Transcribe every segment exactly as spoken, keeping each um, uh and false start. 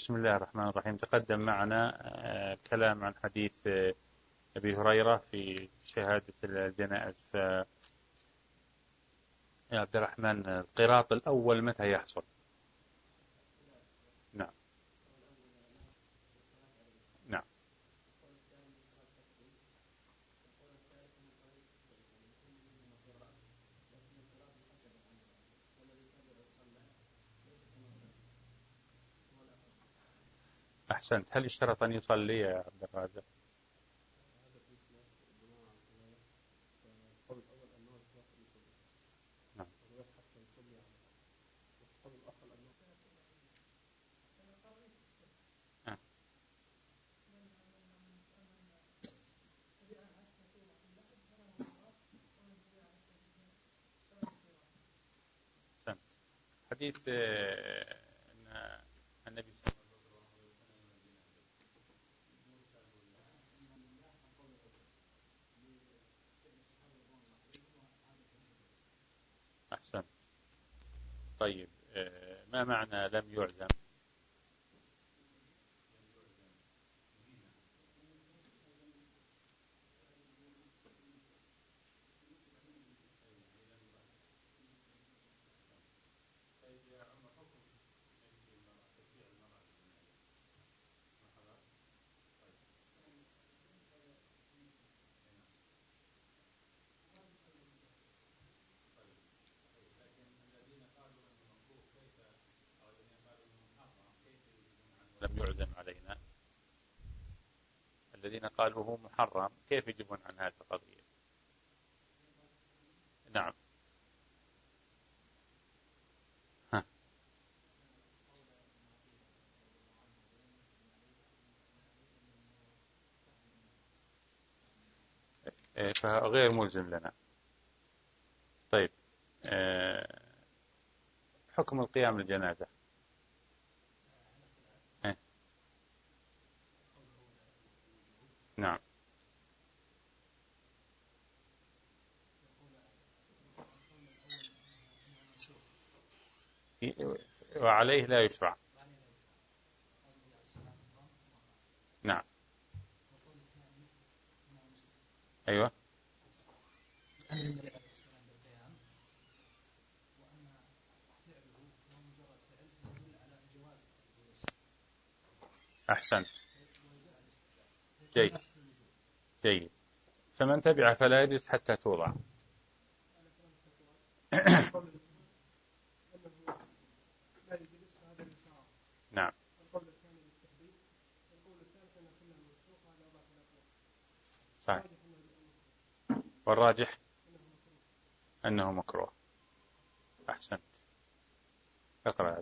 بسم الله الرحمن الرحيم. تقدم معنا كلام عن حديث أبي هريرة في شهادة الجنائز. يا عبد الرحمن، القراط الأول متى يحصل؟ نعم نعم. أحسنت. هل اشترط أن يصلي يا عبد الرازق؟ نعم. آه. أحسنت. حديث أن النبي صلى الله عليه وسلم. أحسنت. طيب، ما معنى لم يعزم؟ لم يعزم علينا. الذين قالوا هو محرم كيف يجيبون عن هذه القضية؟ نعم. ها. فغير ملزم لنا. طيب، حكم القيام للجنازة. نعم. وعليه لا يشرع. نعم. أيوة. أحسنت. جيد جيد. فمن تبع فلا يجلس حتى توضع. نعم. صحيح. والراجح أنه مكروه. أحسنت. اقرأ.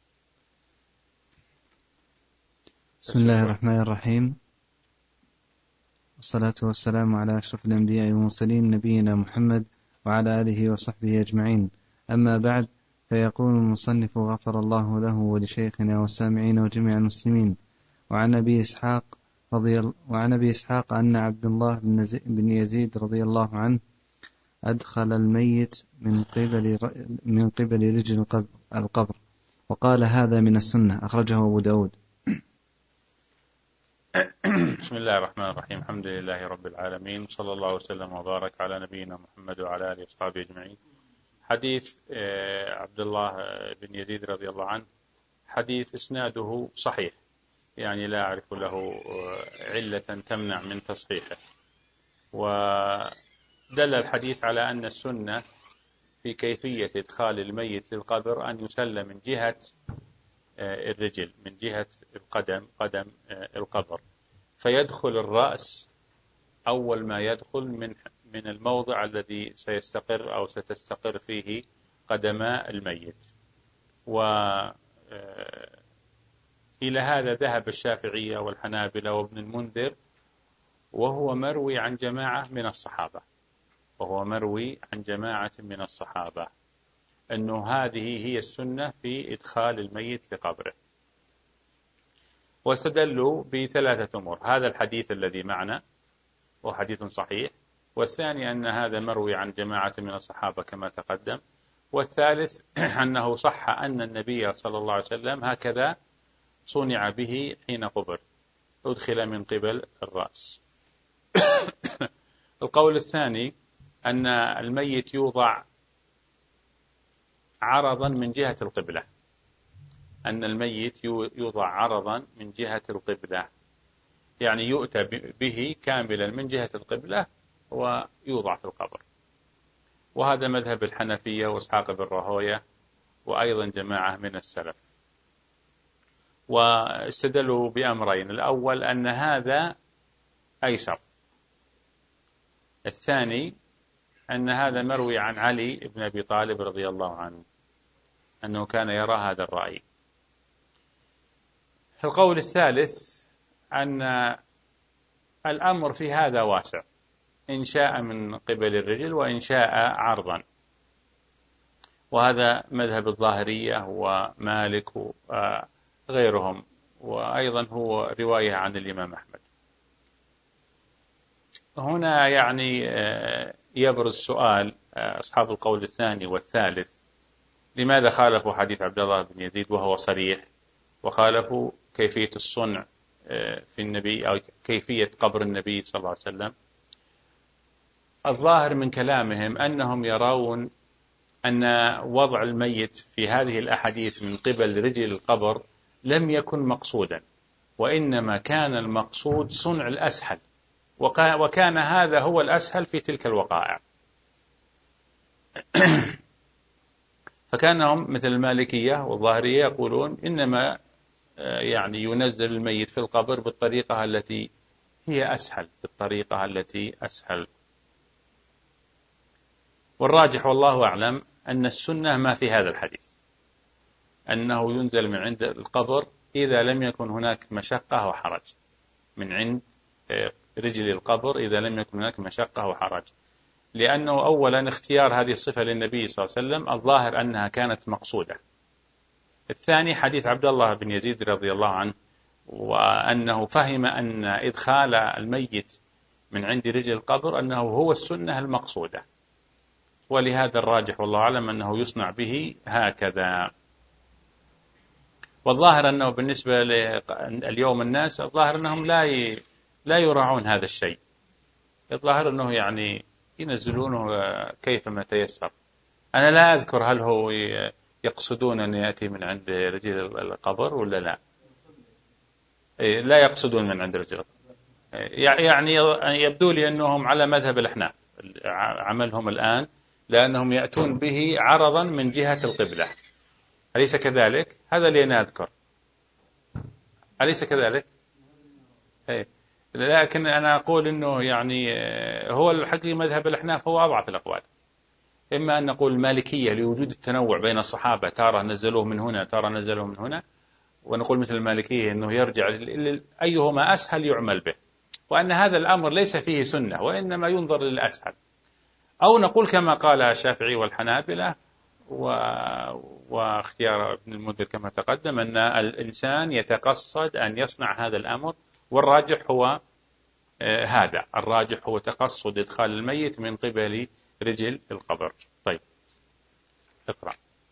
بسم الله الرحمن الرحيم، والصلاة والسلام على أشرف الأنبياء والمرسلين نبينا محمد وعلى آله وصحبه أجمعين. أما بعد، فيقول المصنف غفر الله له ولشيخنا والسامعين وجميع المسلمين. وعن أبي إسحاق رضي الله وعن أبي إسحاق أن عبد الله بن يزيد رضي الله عنه أدخل الميت من قبل من قبل رجل القبر، وقال هذا من السنة، أخرجه أبو داود. بسم الله الرحمن الرحيم. الحمد لله رب العالمين، صلى الله وسلم وبارك على نبينا محمد وعلى آله وصحبه أجمعين. حديث عبد الله بن يزيد رضي الله عنه حديث إسناده صحيح، يعني لا أعرف له علة تمنع من تصحيحه. ودل الحديث على أن السنة في كيفية إدخال الميت للقبر أن يسلم من جهة الرجل، من جهة القدم، قدم القبر، فيدخل الرأس أول ما يدخل من من الموضع الذي سيستقر أو ستستقر فيه قدما الميت. وإلى هذا ذهب الشافعية والحنابلة وابن المنذر، وهو مروي عن جماعة من الصحابة وهو مروي عن جماعة من الصحابة أنه هذه هي السنة في إدخال الميت لقبره. واستدلوا بثلاثة أمور: هذا الحديث الذي معنا وهو حديث صحيح، والثاني أن هذا مروي عن جماعة من الصحابة كما تقدم، والثالث أنه صح أن النبي صلى الله عليه وسلم هكذا صنع به حين قبر، أدخل من قبل الرأس. القول الثاني أن الميت يوضع عرضا من جهة القبلة، أن الميت يوضع عرضا من جهة القبلة، يعني يؤتى به كاملا من جهة القبلة ويوضع في القبر. وهذا مذهب الحنفية وإسحاق بن راهويه وأيضا جماعة من السلف. واستدلوا بأمرين: الأول أن هذا أيسر، الثاني أن هذا مروي عن علي بن أبي طالب رضي الله عنه أنه كان يرى هذا الرأي. القول الثالث أن الأمر في هذا واسع، إن شاء من قبل الرجل وإن شاء عرضا، وهذا مذهب الظاهرية ومالك وغيرهم، وأيضا هو رواية عن الإمام أحمد. هنا يعني يبرز سؤال أصحاب القول الثاني والثالث: لماذا خالفوا حديث عبد الله بن يزيد وهو صريح، وخالفوا كيفية الصنع في النبي أو كيفية قبر النبي صلى الله عليه وسلم؟ الظاهر من كلامهم أنهم يرون أن وضع الميت في هذه الأحاديث من قبل رجل القبر لم يكن مقصودا، وإنما كان المقصود صنع الأسهل، وكان هذا هو الأسهل في تلك الوقائع. فكانهم مثل المالكية والظاهرية يقولون إنما يعني ينزل الميت في القبر بالطريقة التي هي أسهل، بالطريقة التي أسهل. والراجح والله أعلم أن السنة ما في هذا الحديث، أنه ينزل من عند القبر إذا لم يكن هناك مشقة وحرج، من عند رجل القبر إذا لم يكن هناك مشقة وحرج، لأنه أولا اختيار هذه الصفة للنبي صلى الله عليه وسلم الظاهر أنها كانت مقصودة. الثاني حديث عبد الله بن يزيد رضي الله عنه، وأنه فهم أن إدخال الميت من عند رجل القبر أنه هو السنة المقصودة، ولهذا الراجح والله أعلم أنه يصنع به هكذا. والظاهر أنه بالنسبة لليوم الناس الظاهر أنهم لا لا يراعون هذا الشيء، الظاهر أنه يعني ينزلونه كيفما تيسر. أنا لا أذكر هل هو يقصدون أن يأتي من عند رجل القبر ولا لا، لا يقصدون من عند رجل، يعني يبدو لي أنهم على مذهب الأحناف عملهم الآن، لأنهم يأتون به عرضا من جهة القبلة، أليس كذلك؟ هذا اللي أنا أذكر، أليس كذلك؟ إيه. لكن أنا أقول أنه يعني هو الحقيقي مذهب الأحناف هو أضعف الأقوال. إما أن نقول المالكية لوجود التنوع بين الصحابة، تارة نزلوه من هنا تارة نزلوه من هنا، ونقول مثل المالكية أنه يرجع أيهما أسهل يعمل به، وأن هذا الأمر ليس فيه سنة وإنما ينظر للأسهل. أو نقول كما قال الشافعي والحنابلة و... واختيار ابن المنذر كما تقدم، أن الإنسان يتقصد أن يصنع هذا الأمر، والراجح هو آه هذا الراجح هو تقصد إدخال الميت من قبل رجل القبر. طيب اقرأ.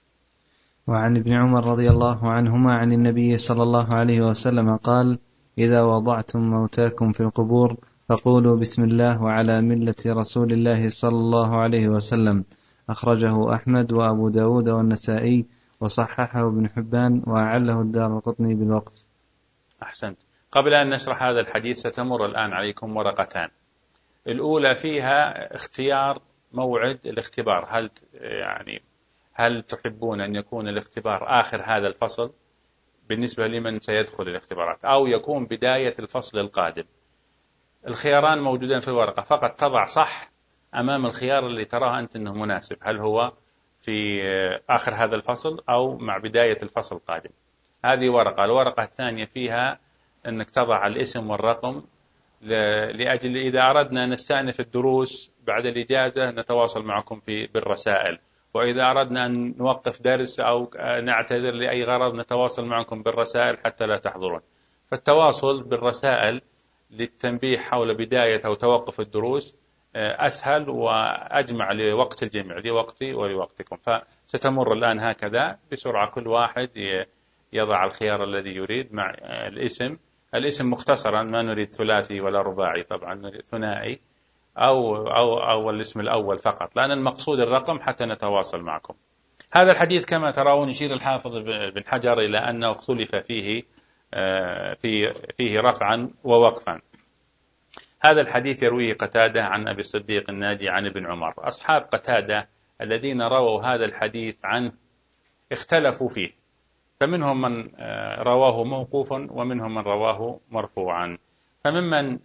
وعن ابن عمر رضي الله عنهما عن النبي صلى الله عليه وسلم قال: إذا وضعتم موتاكم في القبور فقولوا بسم الله وعلى ملة رسول الله صلى الله عليه وسلم. أخرجه أحمد وأبو داود والنسائي وصححه ابن حبان وأعله الدارقطني بالوقف. أحسنت. قبل أن نشرح هذا الحديث ستمر الآن عليكم ورقتان. الأولى فيها اختيار موعد الاختبار، هل يعني هل تحبون أن يكون الاختبار آخر هذا الفصل بالنسبة لمن سيدخل الاختبارات، أو يكون بداية الفصل القادم؟ الخياران موجودين في الورقة، فقط تضع صح أمام الخيار اللي تراه أنت أنه مناسب، هل هو في آخر هذا الفصل أو مع بداية الفصل القادم. هذه ورقة. الورقة الثانية فيها أنك تضع الاسم والرقم، لأجل إذا أردنا نستأنف الدروس بعد الإجازة نتواصل معكم في بالرسائل، وإذا أردنا أن نوقف درس أو نعتذر لأي غرض نتواصل معكم بالرسائل حتى لا تحضرون. فالتواصل بالرسائل للتنبيه حول بداية أو توقف الدروس أسهل وأجمع لوقت الجميع، لوقتي ولوقتكم. فستمر الآن هكذا بسرعة، كل واحد يضع الخيار الذي يريد مع الاسم. الاسم مختصرا، ما نريد ثلاثي ولا رباعي، طبعا نريد ثنائي أو, أو, أو الاسم الأول فقط، لأن المقصود الرقم حتى نتواصل معكم. هذا الحديث كما ترون يشير الحافظ بن حجر إلى أنه اختلف فيه في فيه رفعا ووقفا. هذا الحديث يرويه قتادة عن أبي الصديق الناجي عن ابن عمر. أصحاب قتادة الذين رووا هذا الحديث عنه اختلفوا فيه، فمنهم من رواه موقوفا ومنهم من رواه مرفوعا. فممن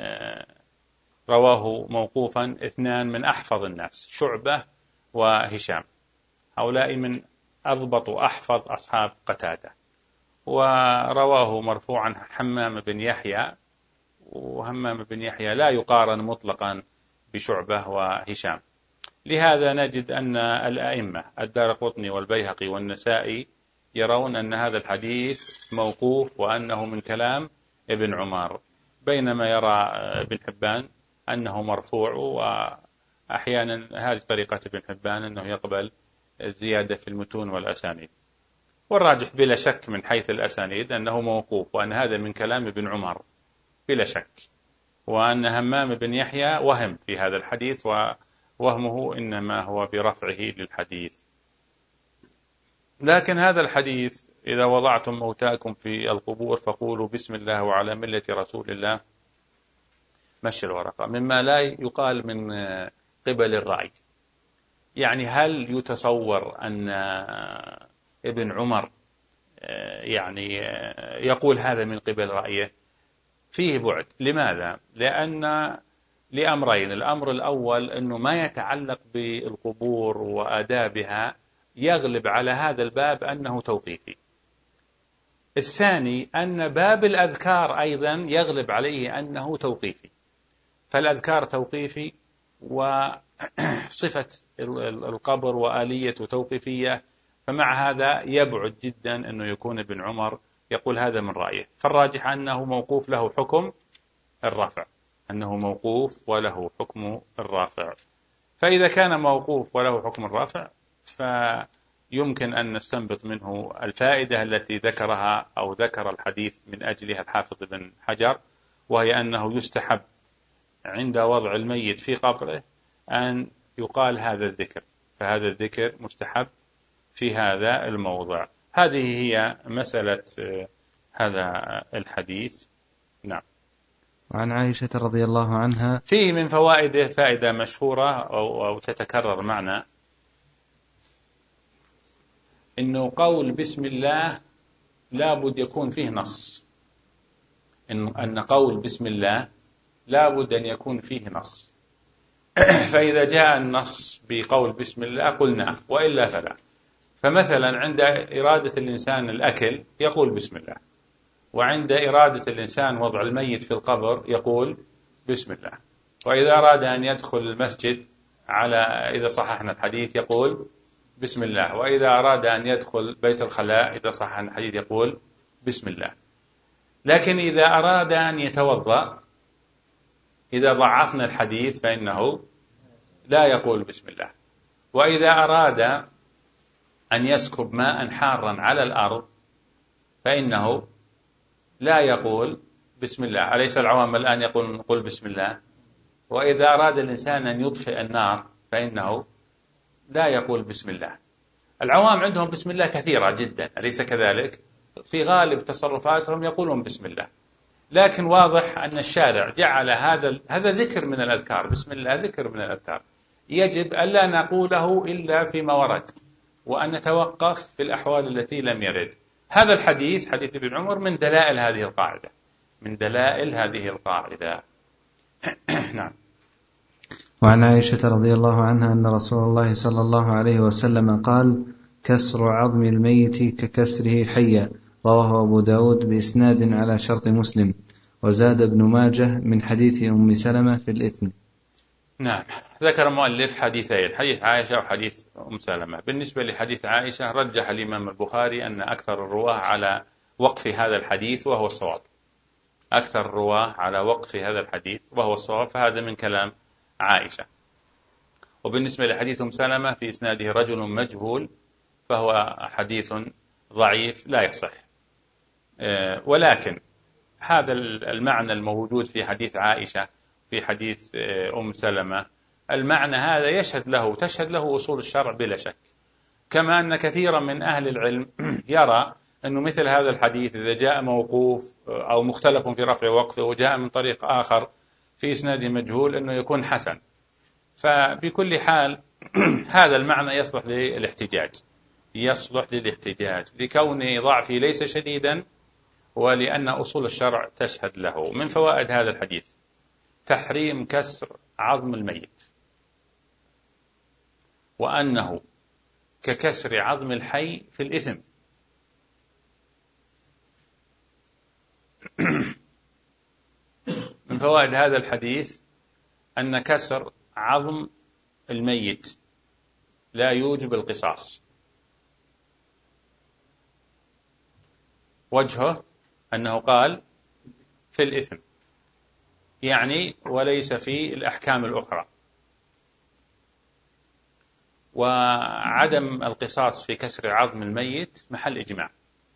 رواه موقوفا اثنان من أحفظ الناس، شعبة وهشام، هؤلاء من أضبط وأحفظ أصحاب قتادة. ورواه مرفوعا حمام بن يحيى، وهمام بن يحيى لا يقارن مطلقا بشعبة وهشام. لهذا نجد أن الأئمة الدارقطني والبيهقي والنسائي يرون أن هذا الحديث موقوف وأنه من كلام ابن عمر، بينما يرى ابن حبان أنه مرفوع. وأحيانا هذه طريقة ابن حبان أنه يقبل الزيادة في المتون والأسانيد، والراجح بلا شك من حيث الأسانيد أنه موقوف، وأن هذا من كلام ابن عمر بلا شك، وأن همام بن يحيى وهم في هذا الحديث، ووهمه إنما هو برفعه للحديث. لكن هذا الحديث إذا وضعتم موتاكم في القبور فقولوا بسم الله وعلى ملة رسول الله مشي الورقة، مما لا يقال من قبل الرأي. يعني هل يتصور أن ابن عمر يعني يقول هذا من قبل رأيه؟ فيه بعد. لماذا؟ لأن لأمرين. الأمر الأول أنه ما يتعلق بالقبور وآدابها يغلب على هذا الباب أنه توقيفي. الثاني أن باب الأذكار أيضا يغلب عليه أنه توقيفي، فالأذكار توقيفي وصفة القبر وآليته توقيفية، فمع هذا يبعد جدا أنه يكون ابن عمر يقول هذا من رأيه. فالراجح أنه موقوف له حكم الرفع، أنه موقوف وله حكم الرافع. فإذا كان موقوف وله حكم الرافع فيمكن أن نستنبط منه الفائدة التي ذكرها أو ذكر الحديث من أجلها الحافظ بن حجر، وهي أنه يستحب عند وضع الميت في قبره أن يقال هذا الذكر، فهذا الذكر مستحب في هذا الموضع. هذه هي مسألة هذا الحديث. نعم. وعن عائشة رضي الله عنها فيه من فوائده فائدة مشهورة أو, أو تتكرر معنا، إنه قول بسم الله لابد يكون فيه نص، إن, أن قول بسم الله لابد أن يكون فيه نص. فإذا جاء النص بقول بسم الله قلنا، وإلا فلا. فمثلا عند إرادة الإنسان الأكل يقول بسم الله، وعند إرادة الإنسان وضع الميت في القبر يقول بسم الله، وإذا أراد أن يدخل المسجد على إذا صححنا الحديث يقول بسم الله، وإذا أراد أن يدخل بيت الخلاء إذا صححنا الحديث يقول بسم الله. لكن إذا أراد أن يتوضأ إذا ضعفنا الحديث فإنه لا يقول بسم الله. وإذا أراد أن يسكب ماء حارا على الأرض فإنه لا يقول بسم الله. أليس العوام الآن يقول نقول بسم الله؟ وإذا أراد الإنسان أن يطفئ النار فإنه لا يقول بسم الله. العوام عندهم بسم الله كثيرة جدا، أليس كذلك؟ في غالب تصرفاتهم يقولون بسم الله. لكن واضح أن الشارع جعل هذا هذا ذكر من الأذكار، بسم الله ذكر من الأذكار، يجب ألا نقوله إلا فيما ورد، وأن نتوقف في الأحوال التي لم يرد. هذا الحديث حديث ابن عمر من دلائل هذه القاعدة، من دلائل هذه القاعدة. نعم. وعن عائشة رضي الله عنها أن رسول الله صلى الله عليه وسلم قال: كسر عظم الميت ككسره حيا، رواه أبو داود بإسناد على شرط مسلم. وزاد ابن ماجه من حديث أم سلمة في الإثم. نعم. ذكر المؤلف حديثين، حديث عائشة وحديث أم سلمة. بالنسبة لحديث عائشة رجح الإمام البخاري أن أكثر الرواة على وقف هذا الحديث وهو الصواب، أكثر الرواة على وقف هذا الحديث وهو الصواب، فهذا من كلام عائشة. وبالنسبة لحديث أم سلمة في إسناده رجل مجهول فهو حديث ضعيف لا يصح، ولكن هذا المعنى الموجود في حديث عائشة في حديث أم سلمة، المعنى هذا يشهد له تشهد له أصول الشرع بلا شك، كما أن كثيرا من أهل العلم يرى أنه مثل هذا الحديث إذا جاء موقوف أو مختلف في رفع وقفه وجاء من طريق آخر في إسناد مجهول أنه يكون حسن. فبكل حال هذا المعنى يصلح للاحتجاج يصلح للاحتجاج لكون ضعفه ليس شديدا ولأن أصول الشرع تشهد له. من فوائد هذا الحديث تحريم كسر عظم الميت، وأنه ككسر عظم الحي في الإثم. من فوائد هذا الحديث أن كسر عظم الميت لا يوجب القصاص. وجهه أنه قال في الإثم، يعني وليس في الأحكام الأخرى. وعدم القصاص في كسر عظم الميت محل إجماع،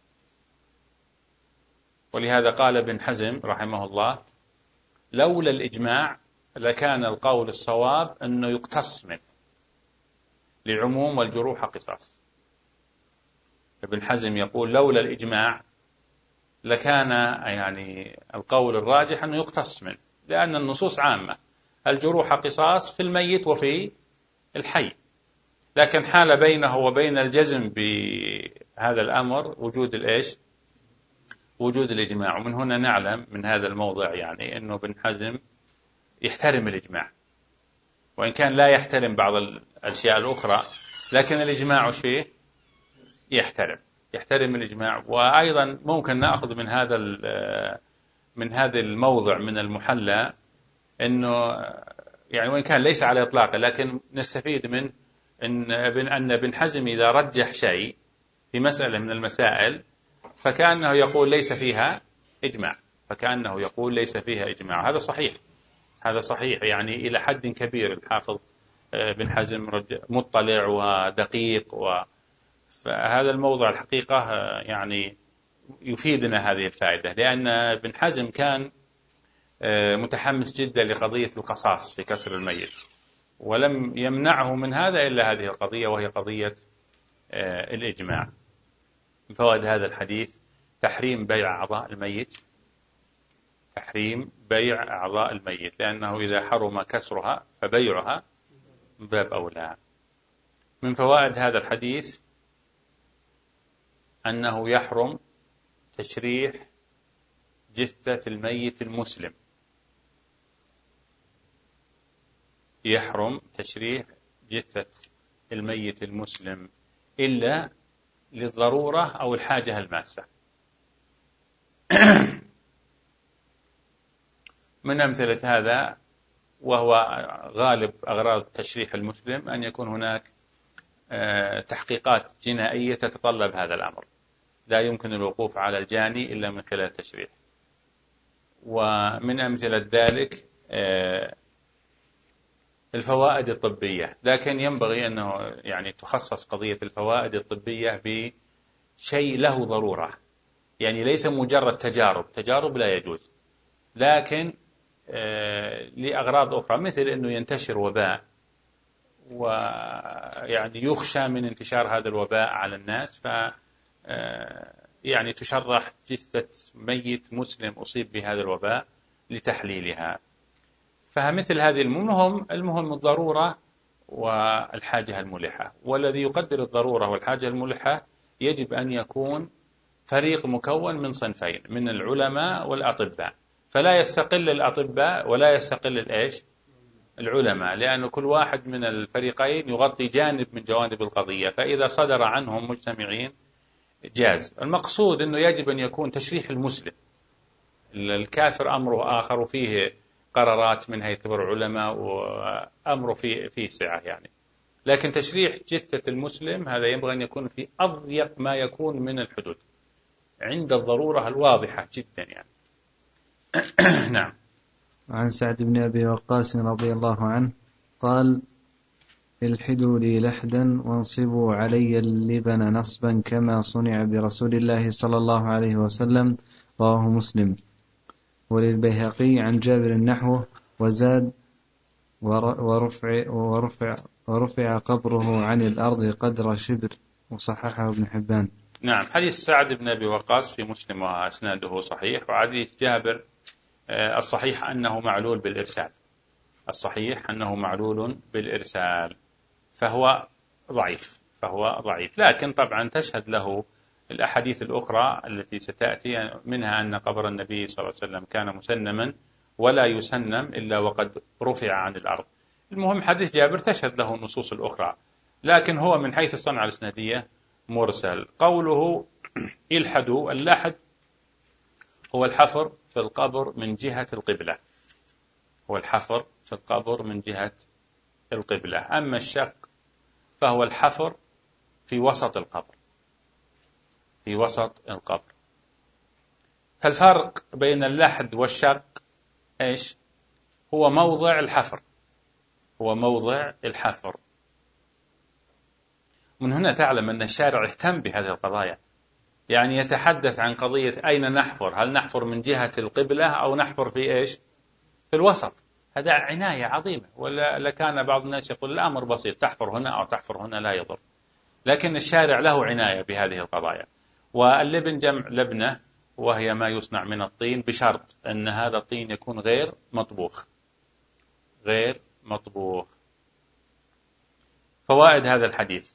ولهذا قال ابن حزم رحمه الله لولا الإجماع لكان القول الصواب أنه يقتص منه لعموم والجروح قصاص. ابن حزم يقول لولا الإجماع لكان يعني القول الراجح أنه يقتص منه، لأن النصوص عامة، الجروح قصاص في الميت وفي الحي، لكن حال بينه وبين الجزم بهذا الأمر وجود الإيش؟ وجود الإجماع. ومن هنا نعلم من هذا الموضع يعني أنه ابن حزم يحترم الإجماع، وإن كان لا يحترم بعض الأشياء الأخرى، لكن الإجماع وش فيه؟ يحترم يحترم الإجماع. وأيضا ممكن نأخذ من هذا من هذا الموضع من المحلى أنه يعني وإن كان ليس على إطلاقه، لكن نستفيد من أن أن ابن حزم إذا رجح شيء في مسألة من المسائل فكأنه يقول ليس فيها إجماع، فكأنه يقول ليس فيها إجماع. هذا صحيح هذا صحيح يعني إلى حد كبير. الحافظ ابن حزم مطلع ودقيق، وهذا الموضوع الحقيقة يعني يفيدنا هذه الفائدة، لأن ابن حزم كان متحمس جدا لقضية القصاص في كسر الميت، ولم يمنعه من هذا إلا هذه القضية، وهي قضية الإجماع. من فوائد هذا الحديث تحريم بيع أعضاء الميت تحريم بيع أعضاء الميت لأنه إذا حرم كسرها فبيعها باب أولى. من فوائد هذا الحديث أنه يحرم تشريح جثة الميت المسلم يحرم تشريح جثة الميت المسلم إلا للضرورة أو الحاجة الماسة. من أمثلة هذا وهو غالب أغراض تشريح المسلم أن يكون هناك تحقيقات جنائية تتطلب هذا الأمر، لا يمكن الوقوف على الجاني إلا من خلال التشريح. ومن أمثلة ذلك الفوائد الطبية، لكن ينبغي أنه يعني تخصص قضية الفوائد الطبية بشيء له ضرورة، يعني ليس مجرد تجارب تجارب لا يجوز، لكن لأغراض أخرى، مثل أنه ينتشر وباء ويعني يخشى من انتشار هذا الوباء على الناس، ف يعني تشرح جثة ميت مسلم أصيب بهذا الوباء لتحليلها. فمثل هذه المهم المهم الضرورة والحاجة الملحة، والذي يقدر الضرورة والحاجة الملحة يجب أن يكون فريق مكون من صنفين من العلماء والأطباء، فلا يستقل الأطباء ولا يستقل الإيش العلماء، لأن كل واحد من الفريقين يغطي جانب من جوانب القضية، فإذا صدر عنهم مجتمعين جاز. المقصود أنه يجب أن يكون تشريح المسلم، الكافر أمره آخر وفيه قرارات من هيئة كبار العلماء وأمره في في سعة يعني، لكن تشريح جثة المسلم هذا ينبغي أن يكون في أضيق ما يكون من الحدود عند الضرورة الواضحة جدا يعني. نعم. عن سعد بن أبي وقاص رضي الله عنه قال: الحدوا لي لحدا وانصبوا علي اللبن نصبا كما صنع برسول الله صلى الله عليه وسلم. رواه مسلم. وللبيهقي عن جابر نحوه وزاد ورفع, ورفع, ورفع قبره عن الأرض قدر شبر، وصححه ابن حبان. نعم، حديث سعد بن أبي وقاص في مسلم وأسناده صحيح. وحديث جابر الصحيح أنه معلول بالإرسال، الصحيح أنه معلول بالإرسال، فهو ضعيف فهو ضعيف لكن طبعا تشهد له الأحاديث الأخرى التي ستأتي، منها أن قبر النبي صلى الله عليه وسلم كان مسنما ولا يسنم إلا وقد رفع عن الأرض. المهم حديث جابر تشهد له النصوص الأخرى، لكن هو من حيث الصنعة الإسنادية مرسل. قوله الحدوا، اللحد هو الحفر في القبر من جهة القبلة، هو الحفر في القبر من جهة القبلة. أما الشق فهو الحفر في وسط القبر، في وسط القبر. فالفرق بين اللحد والشق إيش؟ هو موضع الحفر، هو موضع الحفر. من هنا تعلم أن الشارع اهتم بهذه القضايا، يعني يتحدث عن قضية أين نحفر، هل نحفر من جهة القبلة أو نحفر في إيش؟ في الوسط. هذا عناية عظيمة، ولا لكان بعض الناس يقول الأمر بسيط، تحفر هنا أو تحفر هنا لا يضر، لكن الشارع له عناية بهذه القضايا. واللبن جمع لبنة، وهي ما يصنع من الطين، بشرط أن هذا الطين يكون غير مطبوخ، غير مطبوخ. فوائد هذا الحديث: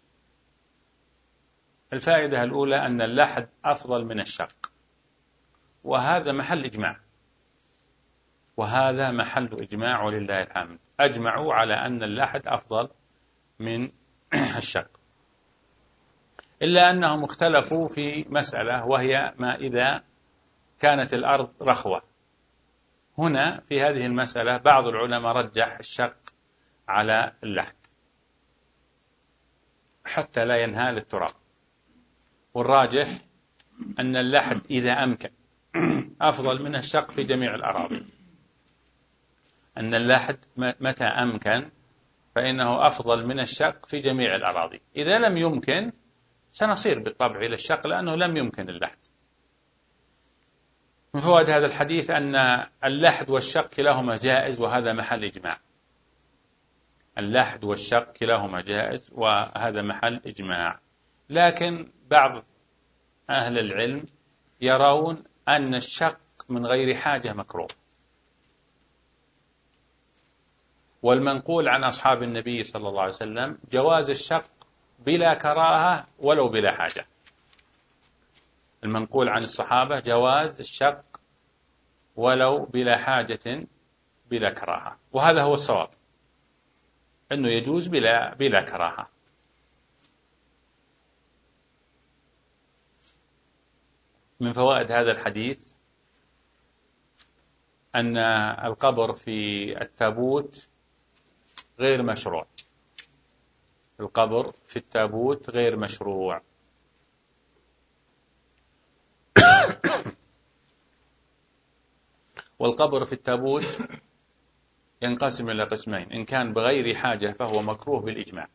الفائدة الأولى أن اللحد أفضل من الشق، وهذا محل إجماع، وهذا محل إجماع ولله الحمد، أجمعوا على أن اللحد أفضل من الشق، إلا أنهم اختلفوا في مسألة، وهي ما إذا كانت الأرض رخوة. هنا في هذه المسألة بعض العلماء رجح الشق على اللحد حتى لا ينهال التراب، والراجح أن اللحد إذا أمكن أفضل من الشق في جميع الأراضي، أن اللحد متى أمكن فإنه أفضل من الشق في جميع الأراضي. إذا لم يمكن سنصير بالطبع إلى الشق، لأنه لم يمكن اللحد. من فوائد هذا الحديث أن اللحد والشق كلاهما جائز، وهذا محل إجماع. اللحد والشق كلاهما جائز، وهذا محل إجماع. لكن بعض أهل العلم يرون أن الشق من غير حاجة مكروه، والمنقول عن أصحاب النبي صلى الله عليه وسلم جواز الشق بلا كراهة ولو بلا حاجة. المنقول عن الصحابة جواز الشق ولو بلا حاجة بلا كراهة، وهذا هو الصواب، أنه يجوز بلا بلا كراهة. من فوائد هذا الحديث أن القبر في التابوت غير مشروع، القبر في التابوت غير مشروع. والقبر في التابوت ينقسم إلى قسمين: إن كان بغير حاجة فهو مكروه بالإجماع،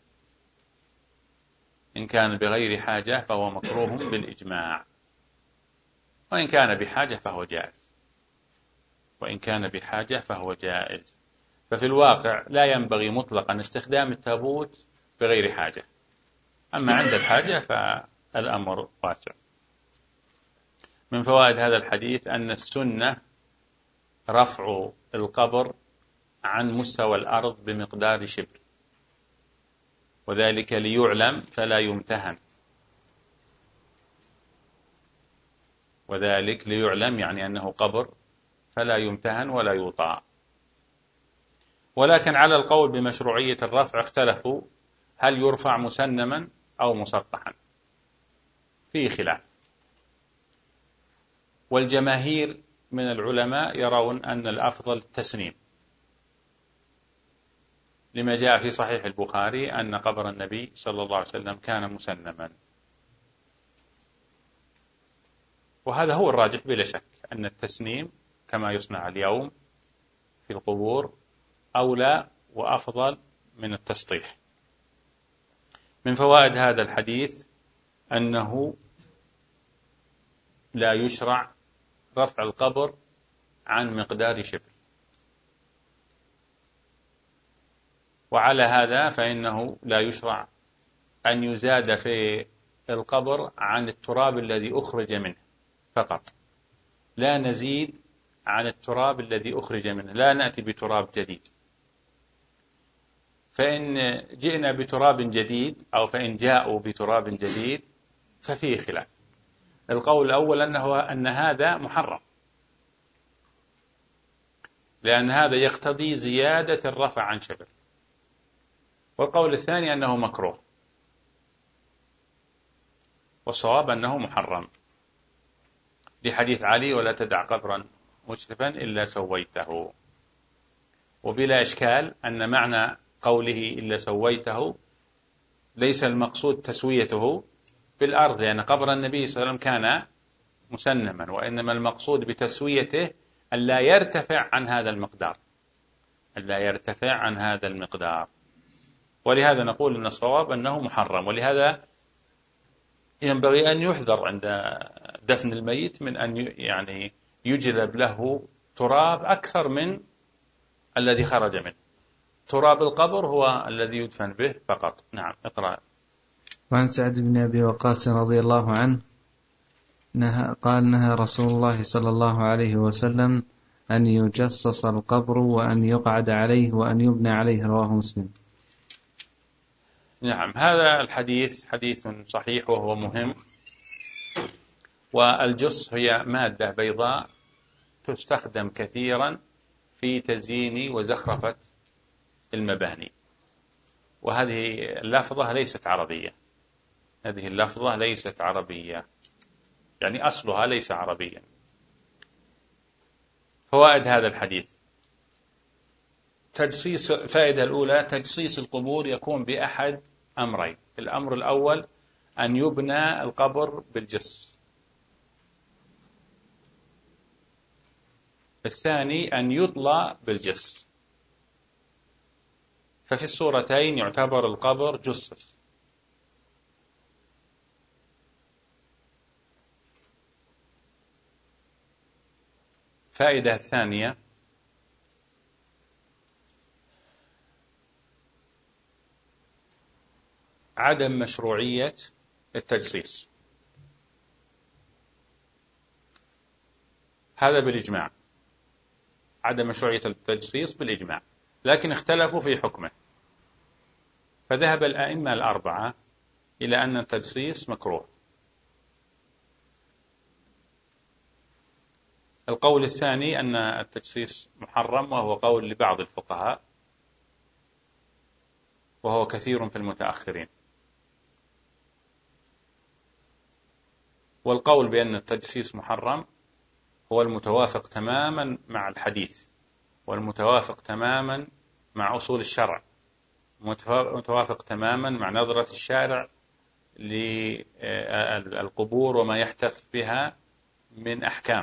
إن كان بغير حاجة فهو مكروه بالإجماع، وإن كان بحاجة فهو جائز، وإن كان بحاجة فهو جائز. ففي الواقع لا ينبغي مطلقا استخدام التابوت بغير حاجة، أما عند الحاجة فالأمر واسع. من فوائد هذا الحديث أن السنة رفع القبر عن مستوى الأرض بمقدار شبر، وذلك ليعلم فلا يمتهن، وذلك ليعلم يعني أنه قبر فلا يمتهن ولا يوطأ. ولكن على القول بمشروعية الرفع اختلفوا، هل يرفع مسنما أو مسطحا؟ فيه خلاف، والجماهير من العلماء يرون أن الأفضل التسنيم، لما جاء في صحيح البخاري أن قبر النبي صلى الله عليه وسلم كان مسنما. وهذا هو الراجح بلا شك، أن التسنيم كما يصنع اليوم في القبور أولى وأفضل من التسطيح. من فوائد هذا الحديث أنه لا يشرع رفع القبر عن مقدار شبر، وعلى هذا فإنه لا يشرع أن يزاد في القبر عن التراب الذي أخرج منه فقط، لا نزيد عن التراب الذي أخرج منه، لا نأتي بتراب جديد. فإن جئنا بتراب جديد أو فإن جاءوا بتراب جديد ففيه خلاف. القول الأول أنه أن هذا محرم، لأن هذا يقتضي زيادة الرفع عن شبر، والقول الثاني أنه مكروه، والصواب أنه محرم لحديث علي: ولا تدع قبرا مشرفا إلا سويته. وبلا إشكال أن معنى قوله إلا سويته ليس المقصود تسويته بالأرض، لأن قبر النبي صلى الله عليه وسلم كان مسنما، وإنما المقصود بتسويته ألا يرتفع عن هذا المقدار، ألا يرتفع عن هذا المقدار. ولهذا نقول أن الصواب أنه محرم، ولهذا ينبغي أن يحذر عند دفن الميت من أن يعني يجلب له تراب أكثر من الذي خرج منه. تراب القبر هو الذي يدفن به فقط. نعم، اقرأ. وعن سعد بن أبي وقاص رضي الله عنه نهى قال: نهى رسول الله صلى الله عليه وسلم أن يجصص القبر وأن يقعد عليه وأن يبنى عليه. رواه مسلم. نعم، هذا الحديث حديث صحيح وهو مهم. والجص هي مادة بيضاء تستخدم كثيرا في تزيين وزخرفة المباني، وهذه اللفظة ليست عربية، هذه اللفظة ليست عربية، يعني أصلها ليس عربيا. فوائد هذا الحديث: تجصيص فائدة الأولى: تجصيص القبور يكون بأحد أمرين. الأمر الأول أن يبنى القبر بالجص، الثاني أن يطلى بالجص، ففي الصورتين يعتبر القبر جصص. فائدة الثانية: عدم مشروعية التجصيص، هذا بالإجماع، عدم مشروعية التجصيص بالإجماع، لكن اختلفوا في حكمه، فذهب الأئمة الأربعة إلى أن التجصيص مكروه. القول الثاني أن التجصيص محرم، وهو قول لبعض الفقهاء، وهو كثير في المتأخرين. والقول بأن التجصيص محرم هو المتوافق تماما مع الحديث، والمتوافق تماما مع أصول الشرع، متوافق تماما مع نظرة الشارع للقبور وما يحتف بها من أحكام،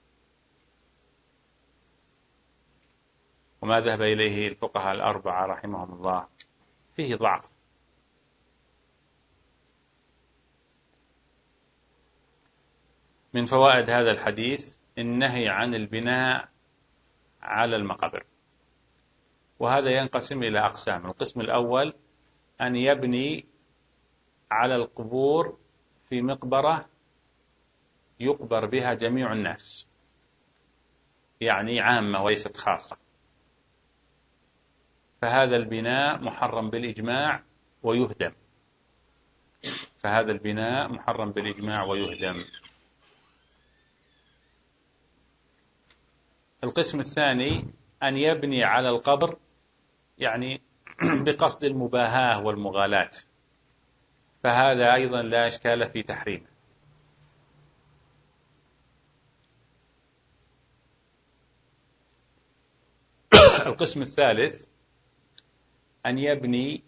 وما ذهب إليه الفقهاء الأربعة رحمهم الله فيه ضعف. من فوائد هذا الحديث النهي عن البناء على المقابر، وهذا ينقسم إلى أقسام. القسم الأول أن يبني على القبور في مقبرة يقبر بها جميع الناس، يعني عامة وليست خاصة، فهذا البناء محرم بالإجماع ويهدم، فهذا البناء محرم بالإجماع ويهدم. القسم الثاني أن يبني على القبر يعني بقصد المباهاة والمغالاة، فهذا أيضا لا إشكال في تحريمه. القسم الثالث أن يبني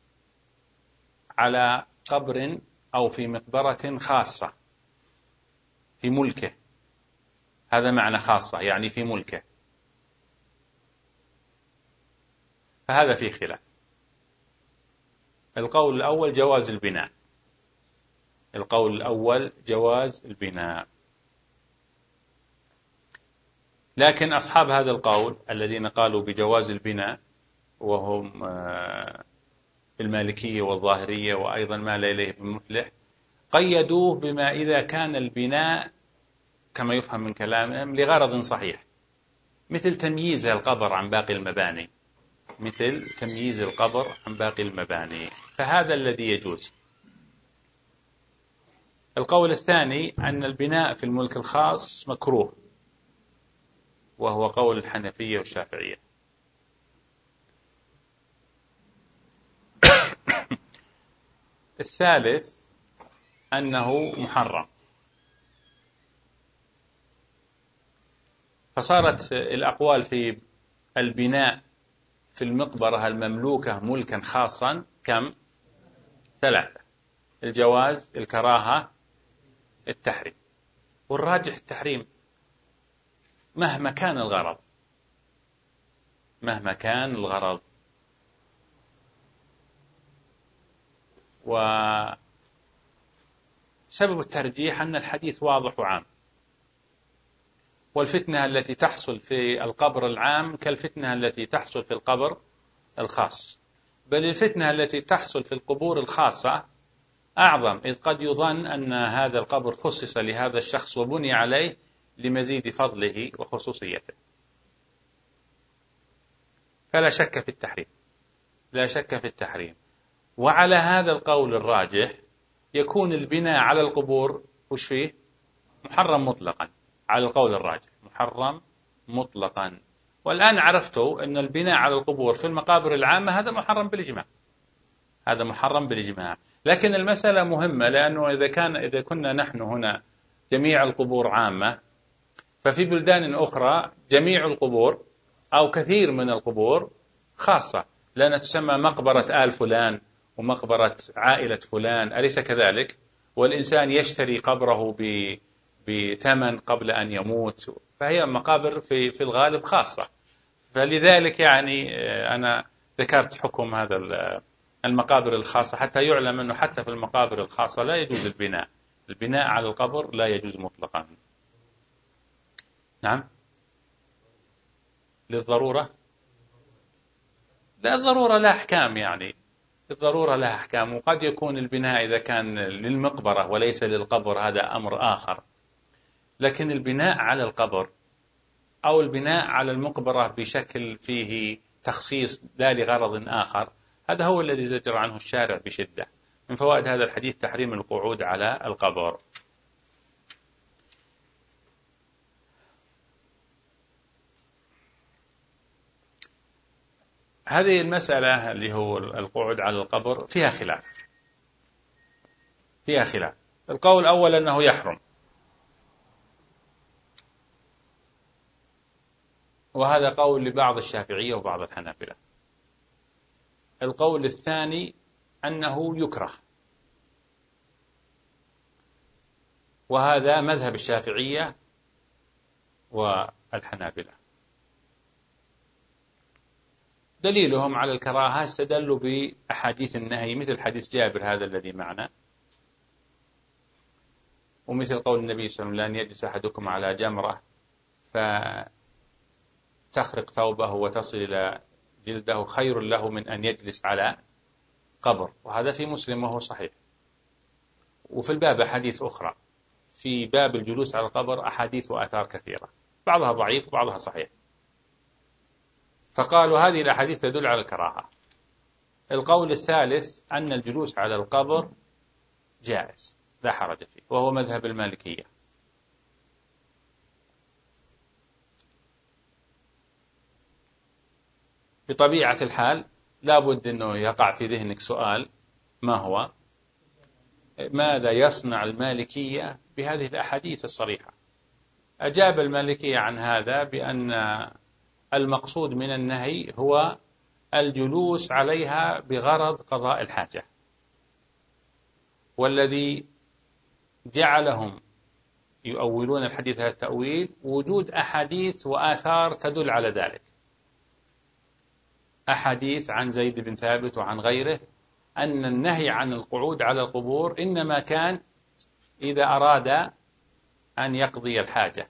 على قبر أو في مقبرة خاصة في ملكه، هذا معنى خاصة يعني في ملكه، فهذا فيه خلاف. القول الأول جواز البناء، القول الأول جواز البناء. لكن أصحاب هذا القول الذين قالوا بجواز البناء وهم المالكية والظاهرية وأيضا ما لا إليه ابن مفلح، قيدوه بما إذا كان البناء كما يفهم من كلامهم لغرض صحيح، مثل تمييز القبر عن باقي المباني، مثل تمييز القبر عن باقي المباني، فهذا الذي يجوز. القول الثاني أن البناء في الملك الخاص مكروه، وهو قول الحنفية والشافعية. الثالث أنه محرم، فصارت الأقوال في البناء في المقبرة المملوكة ملكا خاصا كم؟ ثلاثة: الجواز، الكراهة، التحريم. والراجح التحريم مهما كان الغرض، مهما كان الغرض. وسبب الترجيح أن الحديث واضح وعام، والفتنة التي تحصل في القبر العام كالفتنة التي تحصل في القبر الخاص، بل الفتنة التي تحصل في القبور الخاصة أعظم، إذ قد يظن أن هذا القبر خصص لهذا الشخص وبني عليه لمزيد فضله وخصوصيته. فلا شك في التحريم، لا شك في التحريم. وعلى هذا القول الراجح يكون البناء على القبور وش فيه؟ محرم مطلقا، على القول الراجح محرم مطلقا. والآن عرفتوا أن البناء على القبور في المقابر العامة هذا محرم بالإجماع، هذا محرم بالإجماع. لكن المسألة مهمة، لأنه إذا كان إذا كنا نحن هنا جميع القبور عامة، ففي بلدان أخرى جميع القبور أو كثير من القبور خاصة، لأنها تسمى مقبرة آل فلان ومقبرة عائلة فلان، أليس كذلك؟ والإنسان يشتري قبره بثمن قبل أن يموت، فهي مقابر في في الغالب خاصة. فلذلك يعني أنا ذكرت حكم هذا المقابر الخاصة حتى يعلم أنه حتى في المقابر الخاصة لا يجوز البناء، البناء على القبر لا يجوز مطلقا. نعم، للضرورة، لا الضرورة لا أحكام، يعني الضرورة لها أحكام، وقد يكون البناء إذا كان للمقبرة وليس للقبر هذا أمر آخر. لكن البناء على القبر أو البناء على المقبرة بشكل فيه تخصيص لا لغرض آخر، هذا هو الذي زجر عنه الشارع بشدة. من فوائد هذا الحديث تحريم القعود على القبر. هذه المسألة اللي هو القعود على القبر فيها خلاف، فيها خلاف. القول الأول أنه يحرم، وهذا قول لبعض الشافعية وبعض الحنابلة. القول الثاني أنه يكره، وهذا مذهب الشافعية والحنابلة. دليلهم على الكراهة استدلوا بأحاديث النهي، مثل حديث جابر هذا الذي معنا، ومثل قول النبي صلى الله عليه وسلم: لن يجلس أحدكم على جمرة فتخرق ثوبه وتصل إلى جلده خير له من أن يجلس على قبر، وهذا في مسلم وهو صحيح. وفي الباب أحاديث أخرى في باب الجلوس على القبر، أحاديث وآثار كثيرة، بعضها ضعيف وبعضها صحيح. فقالوا هذه الأحاديث تدل على الكراهة. القول الثالث أن الجلوس على القبر جائز لا حرج فيه، وهو مذهب المالكية. بطبيعة الحال لا بد أنه يقع في ذهنك سؤال، ما هو؟ ماذا يصنع المالكية بهذه الأحاديث الصريحة؟ أجاب المالكية عن هذا بأن المقصود من النهي هو الجلوس عليها بغرض قضاء الحاجة، والذي جعلهم يؤولون الحديث هذا التأويل وجود أحاديث وآثار تدل على ذلك، أحاديث عن زيد بن ثابت وعن غيره أن النهي عن القعود على القبور إنما كان إذا أراد أن يقضي الحاجة.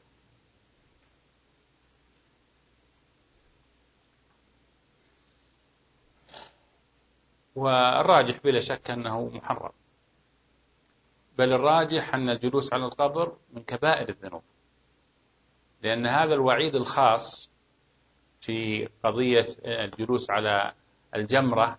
والراجح بلا شك أنه محرم، بل الراجح أن الجلوس على القبر من كبائر الذنوب، لأن هذا الوعيد الخاص في قضية الجلوس على الجمرة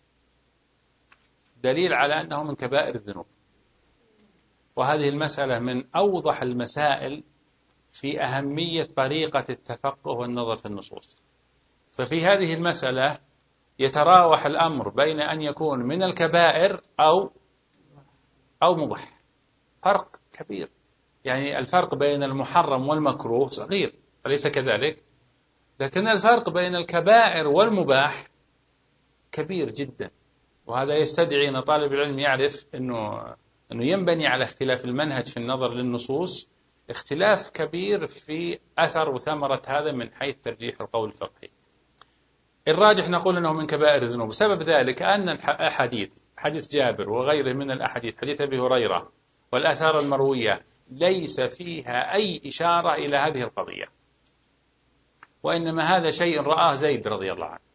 دليل على أنه من كبائر الذنوب. وهذه المسألة من أوضح المسائل في أهمية طريقة التفقه والنظر في النصوص. ففي هذه المسألة يتراوح الأمر بين أن يكون من الكبائر أو أو مباح، فرق كبير. يعني الفرق بين المحرم والمكروه صغير، أليس كذلك؟ لكن الفرق بين الكبائر والمباح كبير جدا. وهذا يستدعي أن طالب العلم يعرف أنه أنه ينبني على اختلاف المنهج في النظر للنصوص اختلاف كبير في أثر وثمرة هذا من حيث ترجيح القول الفقهي. الراجح نقول أنه من كبائر الذنوب، سبب ذلك أن الأحاديث، حديث جابر وغيره من الأحاديث، حديث أبي هريرة والآثار المروية ليس فيها أي إشارة إلى هذه القضية، وإنما هذا شيء رآه زيد رضي الله عنه.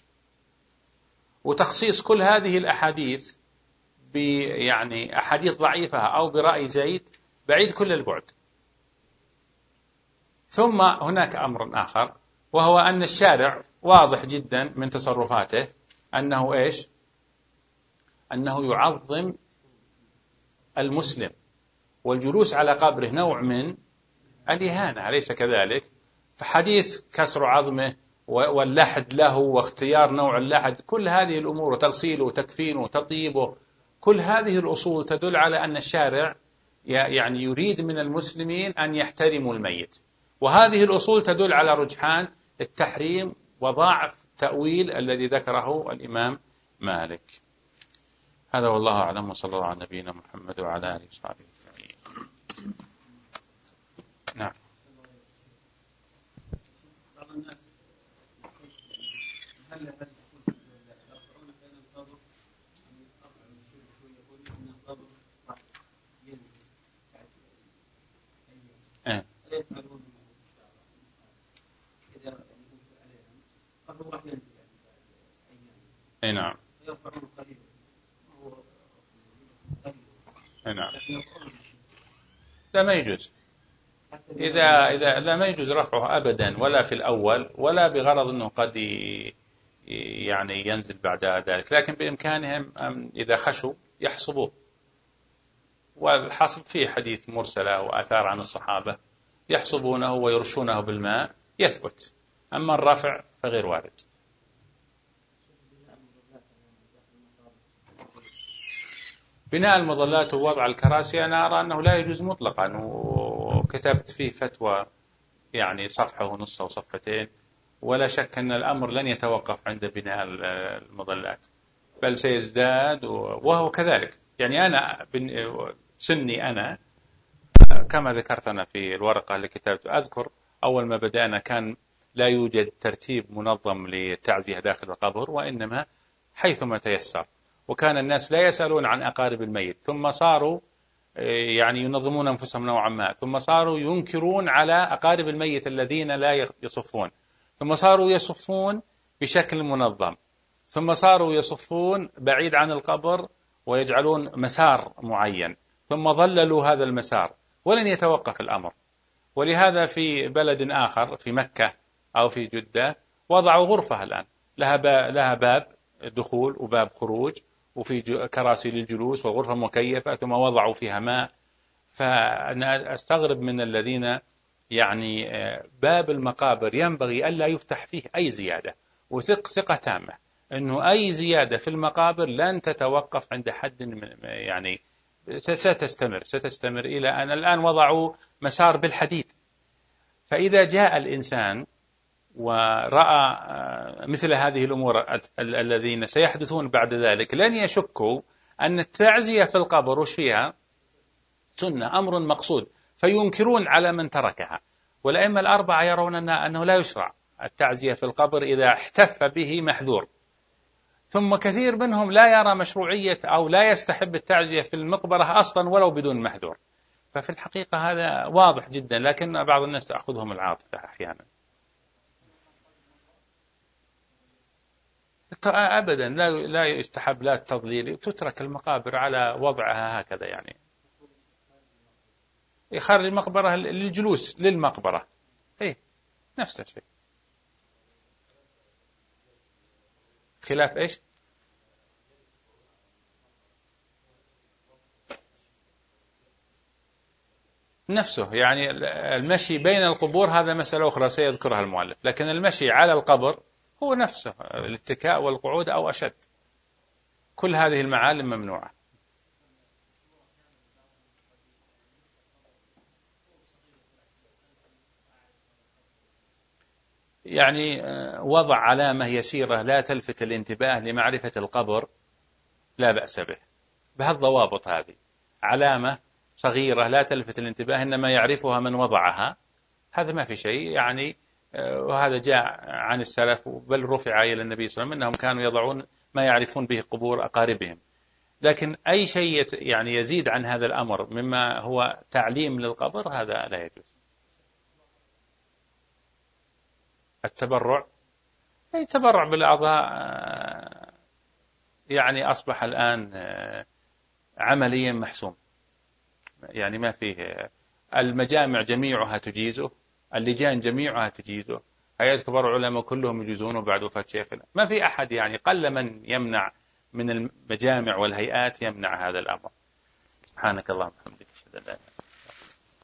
وتخصيص كل هذه الأحاديث يعني أحاديث ضعيفة أو برأي زيد بعيد كل البعد. ثم هناك أمر آخر، وهو أن الشارع واضح جدا من تصرفاته أنه إيش؟ أنه يعظم المسلم، والجلوس على قبره نوع من الإهانة، أليس كذلك؟ فحديث كسر عظمه واللحد له واختيار نوع اللحد، كل هذه الأمور وتغسيله وتكفينه وتطيبه، كل هذه الأصول تدل على أن الشارع يعني يريد من المسلمين أن يحترموا الميت. وهذه الأصول تدل على رجحان التحريم وضعف التأويل الذي ذكره الإمام مالك. هذا والله أعلم، وصلى الله على نبينا محمد وعلى آله وصحبه أجمعين. نعم. إيه. أي نعم. أي نعم. لا ما يجوز، إذا إذا لا ما يجوز رفعه أبدا، ولا في الأول ولا بغرض أنه قد يعني ينزل بعد ذلك، لكن بإمكانهم إذا خشوا يحصبوه. والحصب فيه حديث مرسلة وآثار عن الصحابة يحصبونه ويرشونه بالماء يثبت، أما الرفع فغير وارد. بناء المظلات ووضع الكراسي أنا أرى أنه لا يجوز مطلقا، وكتبت فيه فتوى يعني صفحة ونص أو صفحتين، ولا شك أن الأمر لن يتوقف عند بناء المظلات، بل سيزداد. وهو كذلك يعني أنا سني أنا كما ذكرت أنا في الورقة اللي كتبت، أذكر أول ما بدأنا كان لا يوجد ترتيب منظم للتعزية داخل القبر، وإنما حيثما تيسر، وكان الناس لا يسألون عن أقارب الميت، ثم صاروا يعني ينظمون أنفسهم نوعا ما، ثم صاروا ينكرون على أقارب الميت الذين لا يصفون، ثم صاروا يصفون بشكل منظم، ثم صاروا يصفون بعيد عن القبر ويجعلون مسار معين، ثم ظللوا هذا المسار ولن يتوقف الأمر. ولهذا في بلد آخر في مكة أو في جدة وضعوا غرفة الآن لها لها باب دخول وباب خروج، وفي كراسي للجلوس وغرفة مكيفة، ثم وضعوا فيها ماء. فأنا أستغرب من الذين يعني باب المقابر ينبغي ألا يفتح فيه أي زيادة، وثق ثقة تامة أنه أي زيادة في المقابر لن تتوقف عند حد من يعني ستستمر ستستمر إلى أن الآن وضعوا مسار بالحديد. فإذا جاء الإنسان ورأى مثل هذه الأمور الذين سيحدثون بعد ذلك لن يشكوا أن التعزية في القبر وش فيها سنة، أمر مقصود، فينكرون على من تركها. والأئمة الأربعة يرون أنه لا يشرع التعزية في القبر إذا احتف به محذور، ثم كثير منهم لا يرى مشروعية أو لا يستحب التعزية في المقبرة أصلا ولو بدون محذور. ففي الحقيقة هذا واضح جدا، لكن بعض الناس تأخذهم العاطفة أحيانا. أبدا لا لا يستحب لا التضليل، تترك المقابر على وضعها هكذا، يعني خارج المقبرة للجلوس للمقبرة، إيه نفس الشيء. خلاف إيش؟ نفسه، يعني المشي بين القبور هذا مسألة أخرى سيذكرها المؤلف، لكن المشي على القبر هو نفسه الاتكاء والقعود أو أشد. كل هذه المعالم ممنوعة. يعني وضع علامة يسيرة لا تلفت الانتباه لمعرفة القبر لا بأس به، بهالضوابط هذه. علامة صغيرة لا تلفت الانتباه إنما يعرفها من وضعها، هذا ما في شيء يعني. وهذا جاء عن السلف، بل رفع إلى النبي صلى الله عليه وسلم أنهم كانوا يضعون ما يعرفون به قبور أقاربهم. لكن أي شيء يعني يزيد عن هذا الأمر مما هو تعليم للقبر هذا لا يجوز. التبرع، أي تبرع بالأعضاء يعني أصبح الآن عمليا محسوم، يعني ما فيه. المجامع جميعها تجيزه، اللجان جميعها تجيزه، هيئة كبار العلماء كلهم يجيزونه بعد وفاة شيخنا. ما في أحد، يعني قل من يمنع من المجامع والهيئات يمنع هذا الأمر. سبحانك اللهم وبحمدك، أشهد أن لا إله إلا أنت.